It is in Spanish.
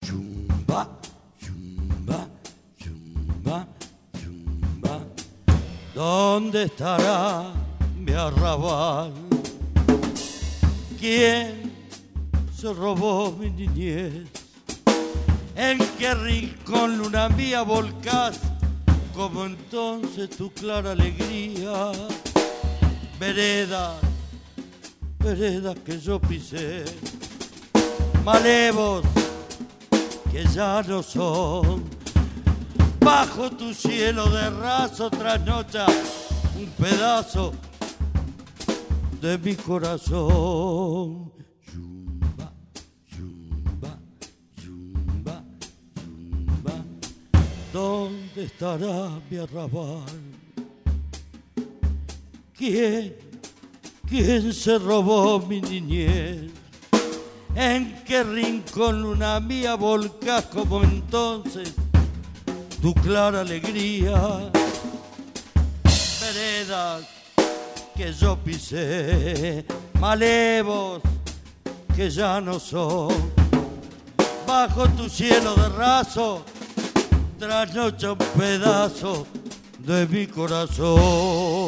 Yumba, yumba, yumba, yumba. ¿Dónde estará mi arrabal? ¿Quién se robó mi niñez? ¿En qué rincón, luna mía, volcás como entonces tu clara alegría? Veredas, veredas que yo pisé, malevos que ya no son. Bajo tu cielo de raso trasnocha un pedazo de mi corazón. Yumba, yumba, yumba, yumba. ¿Dónde estará mi arrabal? ¿Quién se robó mi niñez? ¿En qué rincón, luna mía, volcás como entonces tu clara alegría? Veredas que yo pisé, malevos que ya no son. Bajo tu cielo de raso trasnocha un pedazo de mi corazón.